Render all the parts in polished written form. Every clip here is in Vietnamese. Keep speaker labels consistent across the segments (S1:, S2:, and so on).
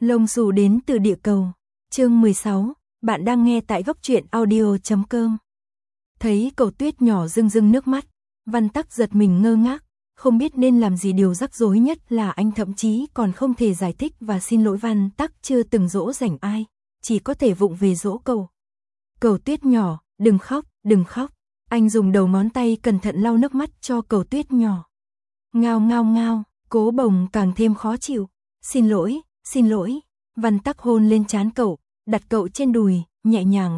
S1: Lông xù đến từ địa cầu. Chương 16, bạn đang nghe tại góc truyện audio.com. Thấy Cầu Tuyết nhỏ rưng rưng nước mắt, Văn Tắc giật mình ngơ ngác, không biết nên làm gì. Điều rắc rối nhất là anh thậm chí còn không thể giải thích và xin lỗi. Văn Tắc chưa từng dỗ dành ai, chỉ có thể vụng về dỗ Cầu. Cầu Tuyết nhỏ, đừng khóc, đừng khóc. Anh dùng đầu ngón tay cẩn thận lau nước mắt cho Cầu Tuyết nhỏ. Ngao ngao ngao, Cố Bồng càng thêm khó chịu. Xin lỗi, xin lỗi. Văn Tắc hôn lên trán cậu, đặt cậu trên đùi, nhẹ nhàng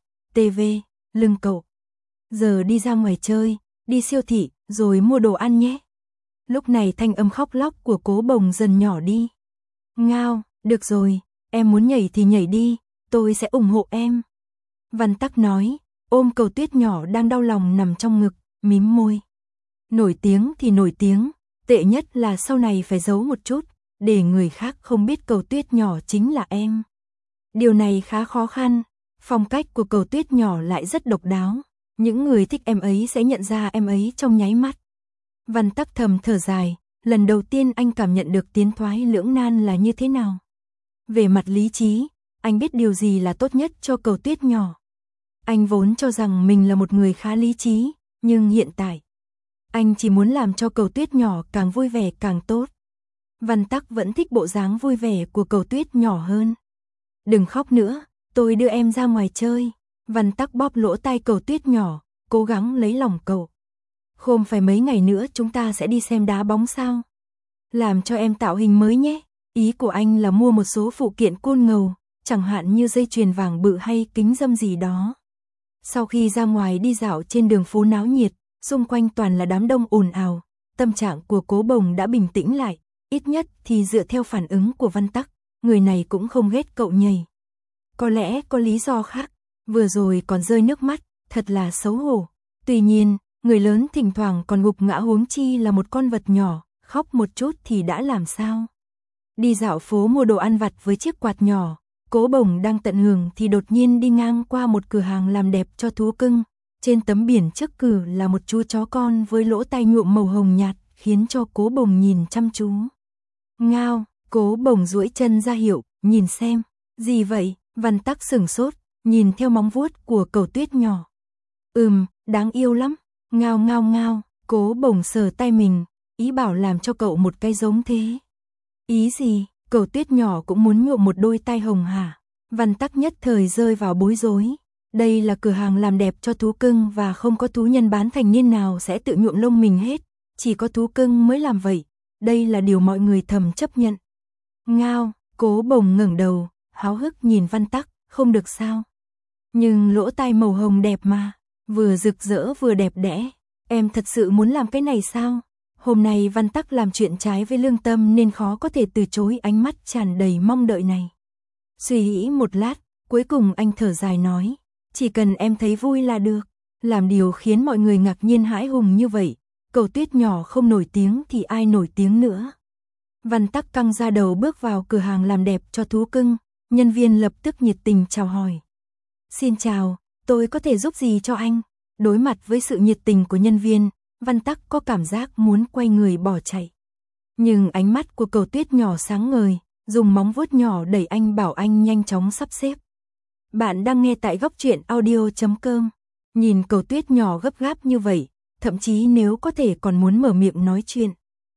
S1: ve lưng cậu. Giờ đi ra ngoài chơi, đi siêu thị, rồi mua đồ ăn nhé. Lúc này thanh âm khóc lóc của Cố Bồng dần nhỏ đi. Ngao, được rồi, em muốn nhảy thì nhảy đi, tôi sẽ ủng hộ em. Văn Tắc nói, ôm Cầu Tuyết nhỏ đang đau lòng nằm trong ngực, mím môi. Nổi tiếng thì nổi tiếng, tệ nhất là sau này phải giấu một chút, để người khác không biết Cầu Tuyết nhỏ chính là em. Điều này khá khó khăn, phong cách của Cầu Tuyết nhỏ lại rất độc đáo. Những người thích em ấy sẽ nhận ra em ấy trong nháy mắt. Văn Tắc thầm thở dài, lần đầu tiên anh cảm nhận được tiến thoái lưỡng nan là như thế nào. Về mặt lý trí, anh biết điều gì là tốt nhất cho Cầu Tuyết nhỏ. Anh vốn cho rằng mình là một người khá lý trí, nhưng hiện tại, anh chỉ muốn làm cho Cầu Tuyết nhỏ càng vui vẻ càng tốt. Văn Tắc vẫn thích bộ dáng vui vẻ của Cầu Tuyết nhỏ hơn. Đừng khóc nữa, tôi đưa em ra ngoài chơi. Văn Tắc bóp lỗ tai Cầu Tuyết nhỏ, cố gắng lấy lòng cậu. Không phải mấy ngày nữa chúng ta sẽ đi xem đá bóng sao? Làm cho em tạo hình mới nhé. Ý của anh là mua một số phụ kiện côn ngầu, chẳng hạn như dây chuyền vàng bự hay kính râm gì đó. Sau khi ra ngoài đi dạo trên đường phố náo nhiệt, xung quanh toàn là đám đông ồn ào, tâm trạng của Cố Bồng đã bình tĩnh lại, ít nhất thì dựa theo phản ứng của Văn Tắc, người này cũng không ghét cậu nhảy. Có lẽ có lý do khác, vừa rồi còn rơi nước mắt, thật là xấu hổ. Tuy nhiên, người lớn thỉnh thoảng còn gục ngã, huống chi là một con vật nhỏ, khóc một chút thì đã làm sao. Đi dạo phố mua đồ ăn vặt với chiếc quạt nhỏ, Cố Bồng đang tận hưởng thì đột nhiên đi ngang qua một cửa hàng làm đẹp cho thú cưng. Trên tấm biển trước cửa là một chú chó con với lỗ tai nhuộm màu hồng nhạt, khiến cho Cố Bồng nhìn chăm chú. Ngao, Cố Bồng duỗi chân ra hiệu, nhìn xem. Gì vậy? Văn Tắc sửng sốt, nhìn theo móng vuốt của Cầu Tuyết nhỏ. Đáng yêu lắm. Ngao ngao ngao, Cố Bồng sờ tay mình, ý bảo làm cho cậu một cái giống thế. Ý gì? Cầu Tuyết nhỏ cũng muốn nhuộm một đôi tai hồng hả? Văn Tắc nhất thời rơi vào bối rối. Đây là cửa hàng làm đẹp cho thú cưng và không có thú nhân bán thành niên nào sẽ tự nhuộm lông mình hết, chỉ có thú cưng mới làm vậy. Đây là điều mọi người thầm chấp nhận. Ngao, Cố Bồng ngẩng đầu, háo hức nhìn Văn Tắc, không được sao? Nhưng lỗ tai màu hồng đẹp mà, vừa rực rỡ vừa đẹp đẽ. Em thật sự muốn làm cái này sao? Hôm nay Văn Tắc làm chuyện trái với lương tâm nên khó có thể từ chối ánh mắt tràn đầy mong đợi này. Suy nghĩ một lát, cuối cùng anh thở dài nói, chỉ cần em thấy vui là được. Làm điều khiến mọi người ngạc nhiên hãi hùng như vậy, Cầu Tuyết nhỏ không nổi tiếng thì ai nổi tiếng nữa. Văn Tắc căng ra đầu bước vào cửa hàng làm đẹp cho thú cưng, nhân viên lập tức nhiệt tình chào hỏi. Xin chào, tôi có thể giúp gì cho anh? Đối mặt với sự nhiệt tình của nhân viên, Văn Tắc có cảm giác muốn quay người bỏ chạy. Nhưng ánh mắt của Cầu Tuyết nhỏ sáng ngời, dùng móng vuốt nhỏ đẩy anh, bảo anh nhanh chóng sắp xếp. Bạn đang nghe tại góc truyện audio.com. Nhìn Cầu Tuyết nhỏ gấp gáp như vậy, thậm chí nếu có thể còn muốn mở miệng nói chuyện.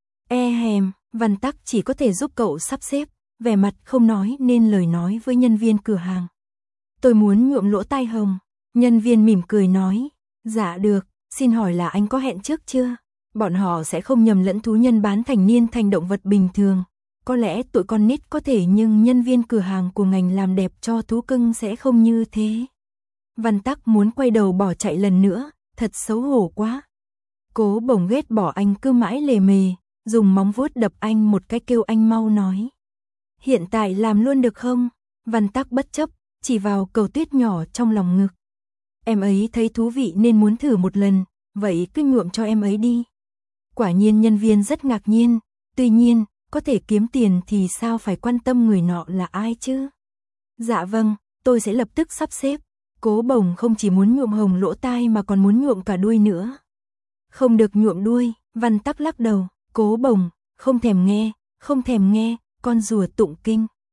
S1: Văn Tắc chỉ có thể giúp cậu sắp xếp, vẻ mặt không nói nên lời nói với nhân viên cửa hàng. Tôi muốn nhuộm lỗ tai hồng. Nhân viên mỉm cười nói, dạ được, xin hỏi là anh có hẹn trước chưa? Bọn họ sẽ không nhầm lẫn thú nhân bán thành niên thành động vật bình thường. Có lẽ tụi con nít có thể, nhưng nhân viên cửa hàng của ngành làm đẹp cho thú cưng sẽ không như thế. Văn Tắc muốn quay đầu bỏ chạy lần nữa, thật xấu hổ quá. Cố Bồng ghét bỏ anh cứ mãi lề mề, dùng móng vuốt đập anh một cái, kêu anh mau nói. Hiện tại làm luôn được không? Văn Tắc bất chấp, chỉ vào Cầu Tuyết nhỏ trong lòng ngực. Em ấy thấy thú vị nên muốn thử một lần, vậy cứ nhuộm cho em ấy đi. Quả nhiên nhân viên rất ngạc nhiên, tuy nhiên, có thể kiếm tiền thì sao phải quan tâm người nọ là ai chứ? Dạ vâng, tôi sẽ lập tức sắp xếp. Cố Bồng không chỉ muốn nhuộm hồng lỗ tai mà còn muốn nhuộm cả đuôi nữa. Không được nhuộm đuôi, Văn Tắc lắc đầu. Cố Bồng, không thèm nghe, con rùa tụng kinh.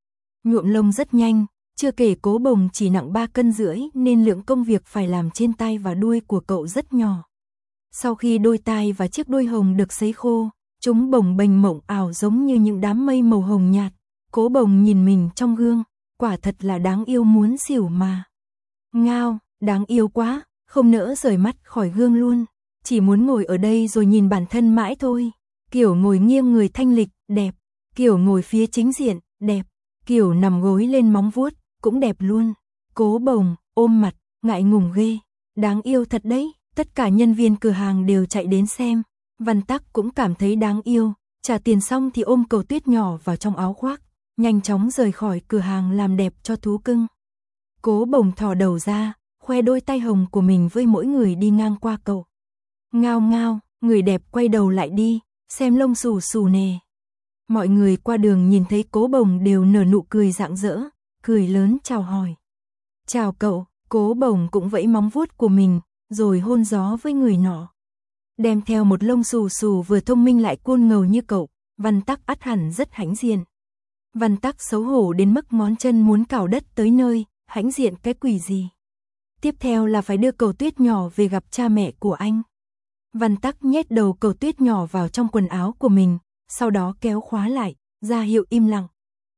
S1: nhuộm lông rất nhanh, chưa kể Cố Bồng chỉ nặng 3 cân rưỡi nên lượng công việc phải làm trên tai và đuôi của cậu rất nhỏ. Sau khi đôi tai và chiếc đuôi hồng được sấy khô, chúng bồng bềnh mộng ảo giống như những đám mây màu hồng nhạt. Cố Bồng nhìn mình trong gương, quả thật là đáng yêu muốn xỉu mà. Ngao, đáng yêu quá, không nỡ rời mắt khỏi gương luôn. Chỉ muốn ngồi ở đây rồi nhìn bản thân mãi thôi. Kiểu ngồi nghiêng người thanh lịch, đẹp. Kiểu ngồi phía chính diện, đẹp. Kiểu nằm gối lên móng vuốt, cũng đẹp luôn. Cố Bồng, ôm mặt, ngại ngùng ghê. Đáng yêu thật đấy, tất cả nhân viên cửa hàng đều chạy đến xem. Văn Tắc cũng cảm thấy đáng yêu, trả tiền xong thì ôm Cầu Tuyết nhỏ vào trong áo khoác, nhanh chóng rời khỏi cửa hàng làm đẹp cho thú cưng. Cố Bồng thò đầu ra, khoe đôi tay hồng của mình với mỗi người đi ngang qua cậu. Ngao ngao, người đẹp quay đầu lại đi, xem lông xù xù nè. Mọi người qua đường nhìn thấy Cố Bồng đều nở nụ cười rạng rỡ, cười lớn chào hỏi. Chào cậu, Cố Bồng cũng vẫy móng vuốt của mình, rồi hôn gió với người nọ. Đem theo một lông xù xù vừa thông minh lại côn ngầu như cậu, Văn Tắc ắt hẳn rất hãnh diện. Văn Tắc xấu hổ đến mức ngón chân muốn cào đất tới nơi, hãnh diện cái quỷ gì. Tiếp theo là phải đưa Cầu Tuyết nhỏ về gặp cha mẹ của anh. Văn Tắc nhét đầu Cầu Tuyết nhỏ vào trong quần áo của mình, sau đó kéo khóa lại, ra hiệu im lặng.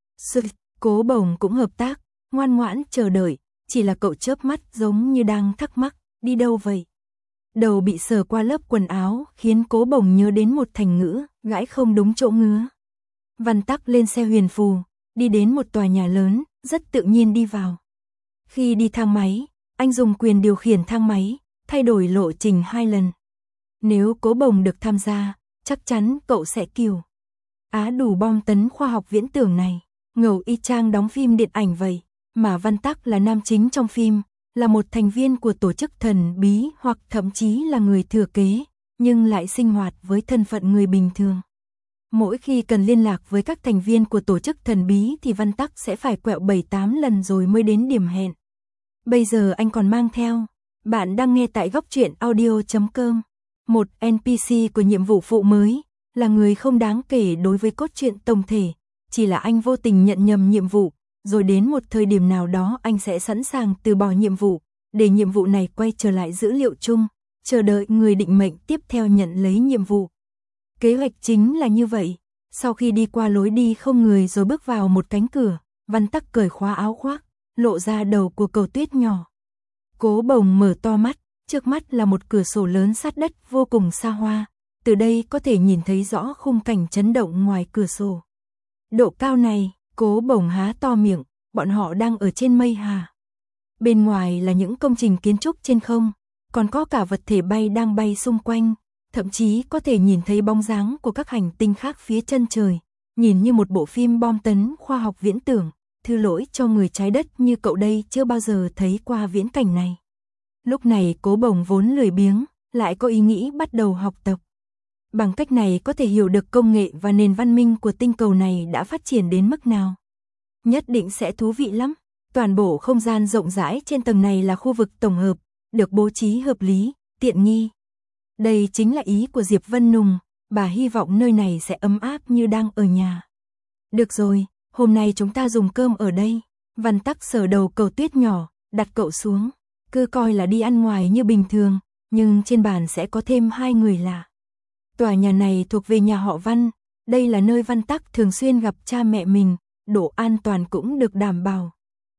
S1: Cố Bồng cũng hợp tác, ngoan ngoãn chờ đợi, chỉ là cậu chớp mắt giống như đang thắc mắc, đi đâu vậy? Đầu bị sờ qua lớp quần áo, khiến Cố Bồng nhớ đến một thành ngữ, gãi không đúng chỗ ngứa. Văn Tắc lên xe huyền phù, đi đến một tòa nhà lớn, rất tự nhiên đi vào. Khi đi thang máy, anh dùng quyền điều khiển thang máy, thay đổi lộ trình 2 lần. Nếu Cố Bồng được tham gia, chắc chắn cậu sẽ kiều. Á đủ bom tấn khoa học viễn tưởng này, ngầu y chang đóng phim điện ảnh vậy, mà Văn Tắc là nam chính trong phim, là một thành viên của tổ chức thần bí hoặc thậm chí là người thừa kế, nhưng lại sinh hoạt với thân phận người bình thường. Mỗi khi cần liên lạc với các thành viên của tổ chức thần bí thì Văn Tắc sẽ phải quẹo 7-8 lần rồi mới đến điểm hẹn. Bây giờ anh còn mang theo. Bạn đang nghe tại Góc Truyện Audio.com. Một NPC của nhiệm vụ phụ mới, là người không đáng kể đối với cốt truyện tổng thể, chỉ là anh vô tình nhận nhầm nhiệm vụ, rồi đến một thời điểm nào đó anh sẽ sẵn sàng từ bỏ nhiệm vụ, để nhiệm vụ này quay trở lại dữ liệu chung, chờ đợi người định mệnh tiếp theo nhận lấy nhiệm vụ. Kế hoạch chính là như vậy. Sau khi đi qua lối đi không người rồi bước vào một cánh cửa, Văn Tắc cởi khóa áo khoác, lộ ra đầu của Cầu Tuyết nhỏ. Cố Bồng mở to mắt, trước mắt là một cửa sổ lớn sát đất vô cùng xa hoa, từ đây có thể nhìn thấy rõ khung cảnh chấn động ngoài cửa sổ. Độ cao này, Cố Bồng há to miệng, bọn họ đang ở trên mây hà. Bên ngoài là những công trình kiến trúc trên không, còn có cả vật thể bay đang bay xung quanh, thậm chí có thể nhìn thấy bóng dáng của các hành tinh khác phía chân trời, nhìn như một bộ phim bom tấn khoa học viễn tưởng. Thư lỗi cho người trái đất như cậu đây chưa bao giờ thấy qua viễn cảnh này. Lúc này Cố Bồng vốn lười biếng, lại có ý nghĩ bắt đầu học tập. Bằng cách này có thể hiểu được công nghệ và nền văn minh của tinh cầu này đã phát triển đến mức nào. Nhất định sẽ thú vị lắm. Toàn bộ không gian rộng rãi trên tầng này là khu vực tổng hợp, được bố trí hợp lý, tiện nghi. Đây chính là ý của Diệp Vân Nùng, bà hy vọng nơi này sẽ ấm áp như đang ở nhà. Được rồi, hôm nay chúng ta dùng cơm ở đây. Văn Tắc sờ đầu Cầu Tuyết nhỏ, đặt cậu xuống. Cứ coi là đi ăn ngoài như bình thường, nhưng trên bàn sẽ có thêm 2 người lạ. Tòa nhà này thuộc về nhà họ Văn, đây là nơi Văn Tắc thường xuyên gặp cha mẹ mình, độ an toàn cũng được đảm bảo.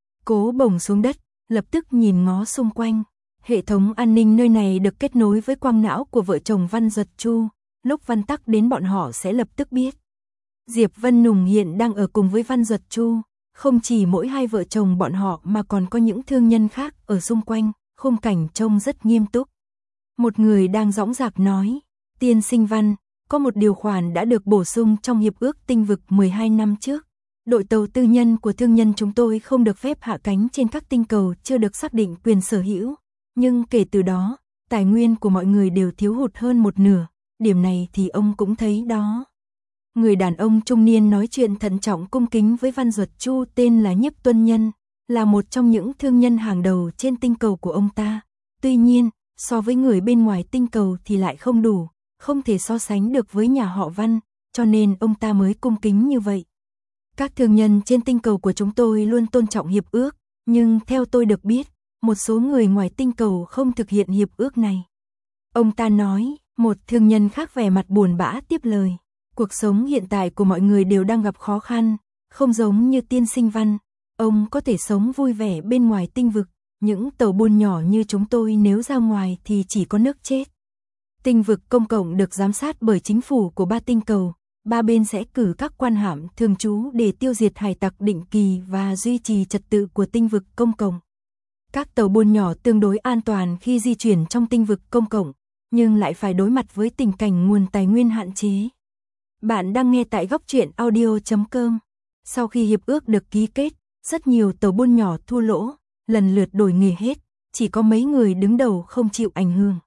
S1: Cố Bồng xuống đất, lập tức nhìn ngó xung quanh. Hệ thống an ninh nơi này được kết nối với quang não của vợ chồng Văn Duật Chu, lúc Văn Tắc đến bọn họ sẽ lập tức biết. Diệp Vân Nùng hiện đang ở cùng với Văn Duật Chu, không chỉ mỗi hai vợ chồng bọn họ mà còn có những thương nhân khác ở xung quanh, khung cảnh trông rất nghiêm túc. Một người đang dõng dạc nói, tiên sinh Văn, có một điều khoản đã được bổ sung trong hiệp ước tinh vực 12 năm trước. Đội tàu tư nhân của thương nhân chúng tôi không được phép hạ cánh trên các tinh cầu chưa được xác định quyền sở hữu. Nhưng kể từ đó, tài nguyên của mọi người đều thiếu hụt hơn một nửa, điểm này thì ông cũng thấy đó. Người đàn ông trung niên nói chuyện thận trọng cung kính với Văn Duật Chu tên là Nhiếp Tuân Nhân, là một trong những thương nhân hàng đầu trên tinh cầu của ông ta. Tuy nhiên, so với người bên ngoài tinh cầu thì lại không đủ, không thể so sánh được với nhà họ Văn, cho nên ông ta mới cung kính như vậy. Các thương nhân trên tinh cầu của chúng tôi luôn tôn trọng hiệp ước, nhưng theo tôi được biết, một số người ngoài tinh cầu không thực hiện hiệp ước này. Ông ta nói, một thương nhân khác vẻ mặt buồn bã tiếp lời. Cuộc sống hiện tại của mọi người đều đang gặp khó khăn, không giống như tiên sinh Văn. Ông có thể sống vui vẻ bên ngoài tinh vực, những tàu buôn nhỏ như chúng tôi nếu ra ngoài thì chỉ có nước chết. Tinh vực công cộng được giám sát bởi chính phủ của 3 tinh cầu, 3 bên sẽ cử các quan hạm thường trú để tiêu diệt hải tặc định kỳ và duy trì trật tự của tinh vực công cộng. Các tàu buôn nhỏ tương đối an toàn khi di chuyển trong tinh vực công cộng, nhưng lại phải đối mặt với tình cảnh nguồn tài nguyên hạn chế. Bạn đang nghe tại góc truyện audio.com. Sau khi hiệp ước được ký kết, rất nhiều tàu buôn nhỏ thua lỗ, lần lượt đổi nghề hết, chỉ có mấy người đứng đầu không chịu ảnh hưởng.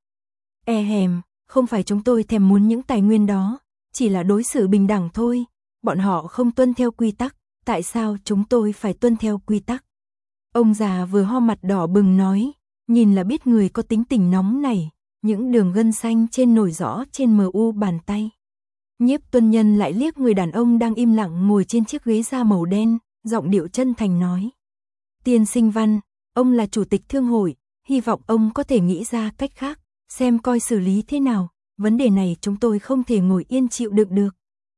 S1: Không phải chúng tôi thèm muốn những tài nguyên đó, chỉ là đối xử bình đẳng thôi, bọn họ không tuân theo quy tắc, tại sao chúng tôi phải tuân theo quy tắc? Ông già vừa ho mặt đỏ bừng nói, nhìn là biết người có tính tình nóng này, những đường gân xanh trên nổi rõ trên mu bàn tay. Nhiếp Tuân Nhân lại liếc người đàn ông đang im lặng ngồi trên chiếc ghế da màu đen, giọng điệu chân thành nói. Tiên sinh Văn, ông là chủ tịch thương hội, hy vọng ông có thể nghĩ ra cách khác, xem coi xử lý thế nào, vấn đề này chúng tôi không thể ngồi yên chịu đựng được.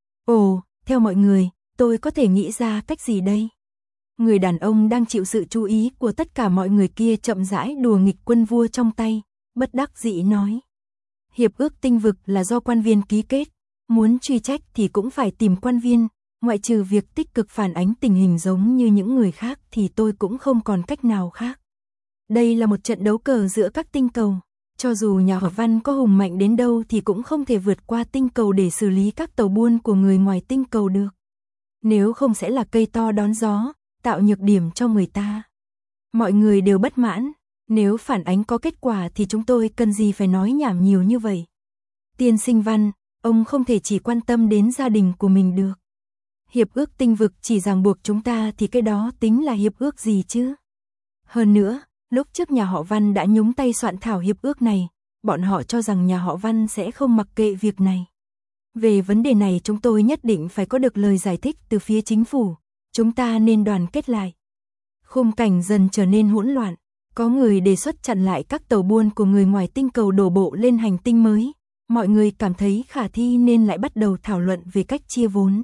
S1: Ồ, theo mọi người, tôi có thể nghĩ ra cách gì đây? Người đàn ông đang chịu sự chú ý của tất cả mọi người kia chậm rãi đùa nghịch quân vua trong tay, bất đắc dĩ nói. Hiệp ước tinh vực là do quan viên ký kết, muốn truy trách thì cũng phải tìm quan viên, ngoại trừ việc tích cực phản ánh tình hình giống như những người khác thì tôi cũng không còn cách nào khác. Đây là một trận đấu cờ giữa các tinh cầu, cho dù nhà họ Văn có hùng mạnh đến đâu thì cũng không thể vượt qua tinh cầu để xử lý các tàu buôn của người ngoài tinh cầu được. Nếu không sẽ là cây to đón gió, tạo nhược điểm cho người ta. Mọi người đều bất mãn, nếu phản ánh có kết quả thì chúng tôi cần gì phải nói nhảm nhiều như vậy. Tiên sinh Văn, ông không thể chỉ quan tâm đến gia đình của mình được. Hiệp ước tinh vực chỉ ràng buộc chúng ta thì cái đó tính là hiệp ước gì chứ? Hơn nữa, lúc trước nhà họ Văn đã nhúng tay soạn thảo hiệp ước này, bọn họ cho rằng nhà họ Văn sẽ không mặc kệ việc này. Về vấn đề này chúng tôi nhất định phải có được lời giải thích từ phía chính phủ, chúng ta nên đoàn kết lại. Khung cảnh dần trở nên hỗn loạn, có người đề xuất chặn lại các tàu buôn của người ngoài tinh cầu đổ bộ lên hành tinh mới. Mọi người cảm thấy khả thi nên lại bắt đầu thảo luận về cách chia vốn.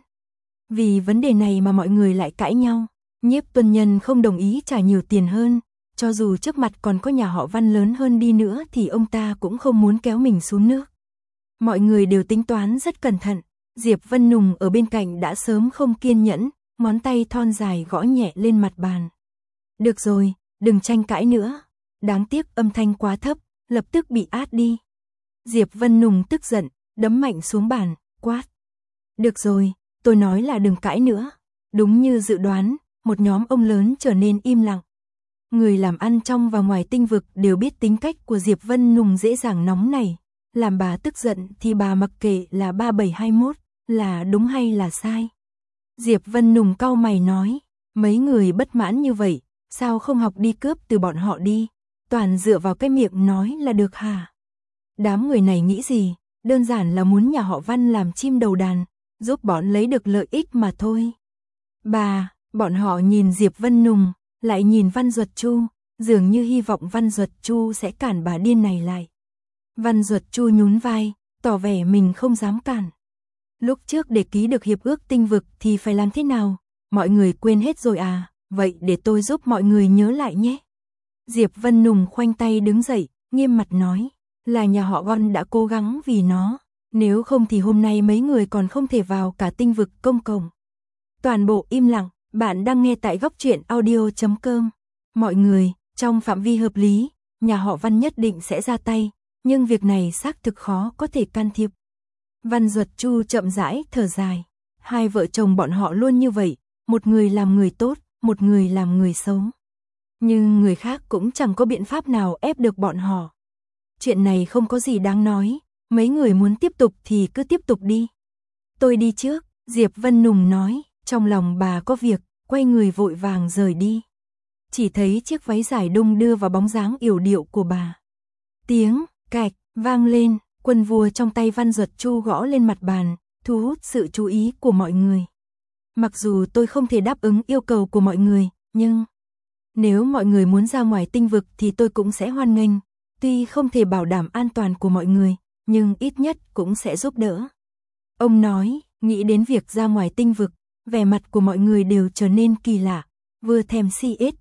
S1: Vì vấn đề này mà mọi người lại cãi nhau, Nhiếp Tuân Nhân không đồng ý trả nhiều tiền hơn, cho dù trước mặt còn có nhà họ Văn lớn hơn đi nữa thì ông ta cũng không muốn kéo mình xuống nước. Mọi người đều tính toán rất cẩn thận, Diệp Vân Nùng ở bên cạnh đã sớm không kiên nhẫn, ngón tay thon dài gõ nhẹ lên mặt bàn. Được rồi, đừng tranh cãi nữa, đáng tiếc âm thanh quá thấp, lập tức bị át đi. Diệp Vân Nùng tức giận, đấm mạnh xuống bàn, quát. Được rồi, tôi nói là đừng cãi nữa. Đúng như dự đoán, một nhóm ông lớn trở nên im lặng. Người làm ăn trong và ngoài tinh vực đều biết tính cách của Diệp Vân Nùng dễ dàng nóng này. Làm bà tức giận thì bà mặc kệ là 3721, là đúng hay là sai. Diệp Vân Nùng cau mày nói, mấy người bất mãn như vậy, sao không học đi cướp từ bọn họ đi, toàn dựa vào cái miệng nói là được hả? Đám người này nghĩ gì, đơn giản là muốn nhà họ Văn làm chim đầu đàn, giúp bọn lấy được lợi ích mà thôi. Bọn họ nhìn Diệp Vân Nùng, lại nhìn Văn Duật Chu, dường như hy vọng Văn Duật Chu sẽ cản bà điên này lại. Văn Duật Chu nhún vai, tỏ vẻ mình không dám cản. Lúc trước để ký được hiệp ước tinh vực thì phải làm thế nào, mọi người quên hết rồi à, vậy để tôi giúp mọi người nhớ lại nhé. Diệp Vân Nùng khoanh tay đứng dậy, nghiêm mặt nói, là nhà họ Văn đã cố gắng vì nó, nếu không thì hôm nay mấy người còn không thể vào cả tinh vực công cộng. Toàn bộ im lặng, bạn đang nghe tại góc truyện audio.com. Mọi người, trong phạm vi hợp lý, nhà họ Văn nhất định sẽ ra tay, nhưng việc này xác thực khó có thể can thiệp. Văn Duật Chu chậm rãi thở dài, hai vợ chồng bọn họ luôn như vậy, một người làm người tốt, một người làm người xấu. Nhưng người khác cũng chẳng có biện pháp nào ép được bọn họ. Chuyện này không có gì đáng nói, mấy người muốn tiếp tục thì cứ tiếp tục đi. Tôi đi trước, Diệp Vân Nùng nói, trong lòng bà có việc, quay người vội vàng rời đi. Chỉ thấy chiếc váy dài đung đưa vào bóng dáng yểu điệu của bà. Tiếng cạch vang lên, quân vua trong tay Văn Duật Chu gõ lên mặt bàn, thu hút sự chú ý của mọi người. Mặc dù tôi không thể đáp ứng yêu cầu của mọi người, nhưng nếu mọi người muốn ra ngoài tinh vực thì tôi cũng sẽ hoan nghênh. Tuy không thể bảo đảm an toàn của mọi người, nhưng ít nhất cũng sẽ giúp đỡ. Ông nói, nghĩ đến việc ra ngoài tinh vực, vẻ mặt của mọi người đều trở nên kỳ lạ, vừa thèm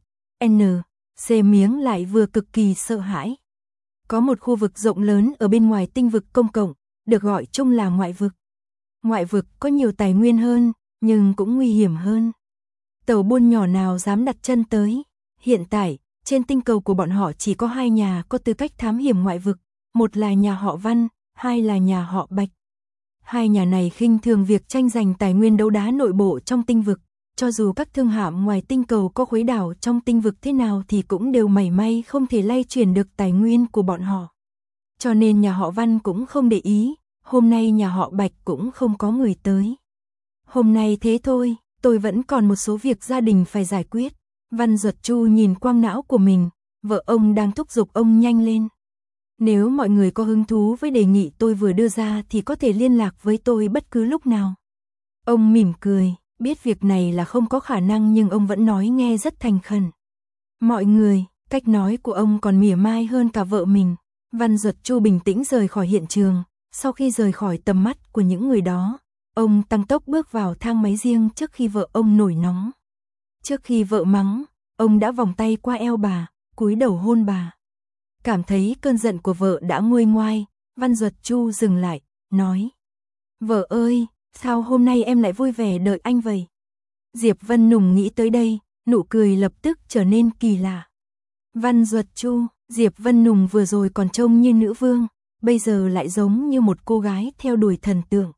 S1: C miếng lại vừa cực kỳ sợ hãi. Có một khu vực rộng lớn ở bên ngoài tinh vực công cộng, được gọi chung là ngoại vực. Ngoại vực có nhiều tài nguyên hơn, nhưng cũng nguy hiểm hơn. Tàu buôn nhỏ nào dám đặt chân tới. Hiện tại, trên tinh cầu của bọn họ chỉ có 2 nhà có tư cách thám hiểm ngoại vực, một là nhà họ Văn, hai là nhà họ Bạch. Hai nhà này khinh thường việc tranh giành tài nguyên đấu đá nội bộ trong tinh vực, cho dù các thương hạm ngoài tinh cầu có khuấy đảo trong tinh vực thế nào thì cũng đều mảy may không thể lay chuyển được tài nguyên của bọn họ. Cho nên nhà họ Văn cũng không để ý, hôm nay nhà họ Bạch cũng không có người tới. Hôm nay thế thôi, tôi vẫn còn một số việc gia đình phải giải quyết. Văn Duật Chu nhìn quang não của mình, vợ ông đang thúc giục ông nhanh lên. Nếu mọi người có hứng thú với đề nghị tôi vừa đưa ra thì có thể liên lạc với tôi bất cứ lúc nào. Ông mỉm cười, biết việc này là không có khả năng nhưng ông vẫn nói nghe rất thành khẩn. Mọi người, cách nói của ông còn mỉa mai hơn cả vợ mình. Văn Duật Chu bình tĩnh rời khỏi hiện trường, sau khi rời khỏi tầm mắt của những người đó, ông tăng tốc bước vào thang máy riêng trước khi vợ ông nổi nóng. Trước khi vợ mắng, ông đã vòng tay qua eo bà, cúi đầu hôn bà. Cảm thấy cơn giận của vợ đã nguôi ngoai, Văn Duật Chu dừng lại, nói: "Vợ ơi, sao hôm nay em lại vui vẻ đợi anh vậy?" Diệp Vân Nùng nghĩ tới đây, nụ cười lập tức trở nên kỳ lạ. Văn Duật Chu, Diệp Vân Nùng vừa rồi còn trông như nữ vương, bây giờ lại giống như một cô gái theo đuổi thần tượng.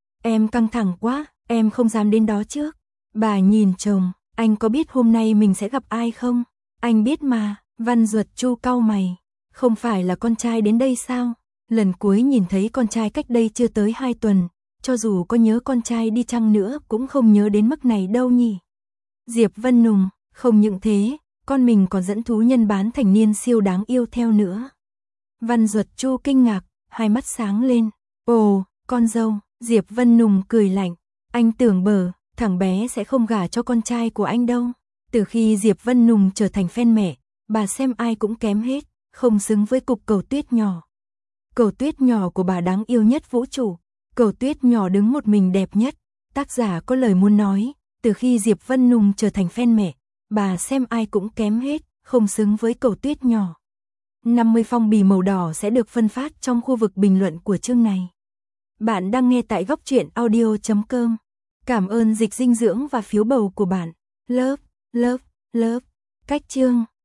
S1: Em căng thẳng quá, em không dám đến đó trước. Bà nhìn chồng, anh có biết hôm nay mình sẽ gặp ai không? Anh biết mà. Văn Duật Chu cau mày. Không phải là con trai đến đây sao? Lần cuối nhìn thấy con trai cách đây chưa tới 2 tuần, cho dù có nhớ con trai đi chăng nữa cũng không nhớ đến mức này đâu nhỉ. Diệp Vân Nùng, không những thế, con mình còn dẫn thú nhân bán thành niên siêu đáng yêu theo nữa. Văn Duật Chu kinh ngạc, hai mắt sáng lên. Ồ, con dâu. Diệp Vân Nùng cười lạnh. Anh tưởng thằng bé sẽ không gả cho con trai của anh đâu. Từ khi Diệp Vân Nùng trở thành fan mẹ, bà xem ai cũng kém hết, không xứng với cục cầu tuyết nhỏ. Cầu tuyết nhỏ của bà đáng yêu nhất vũ trụ. Cầu tuyết nhỏ đứng một mình đẹp nhất. Tác giả có lời muốn nói, từ khi Diệp Vân Nùng trở thành fan mẹ, bà xem ai cũng kém hết, không xứng với cầu tuyết nhỏ. 50 phong bì màu đỏ sẽ được phân phát trong khu vực bình luận của chương này. Bạn đang nghe tại góc truyện audio.com. Cảm ơn dịch dinh dưỡng và phiếu bầu của bạn. Love, love, love. Cách chương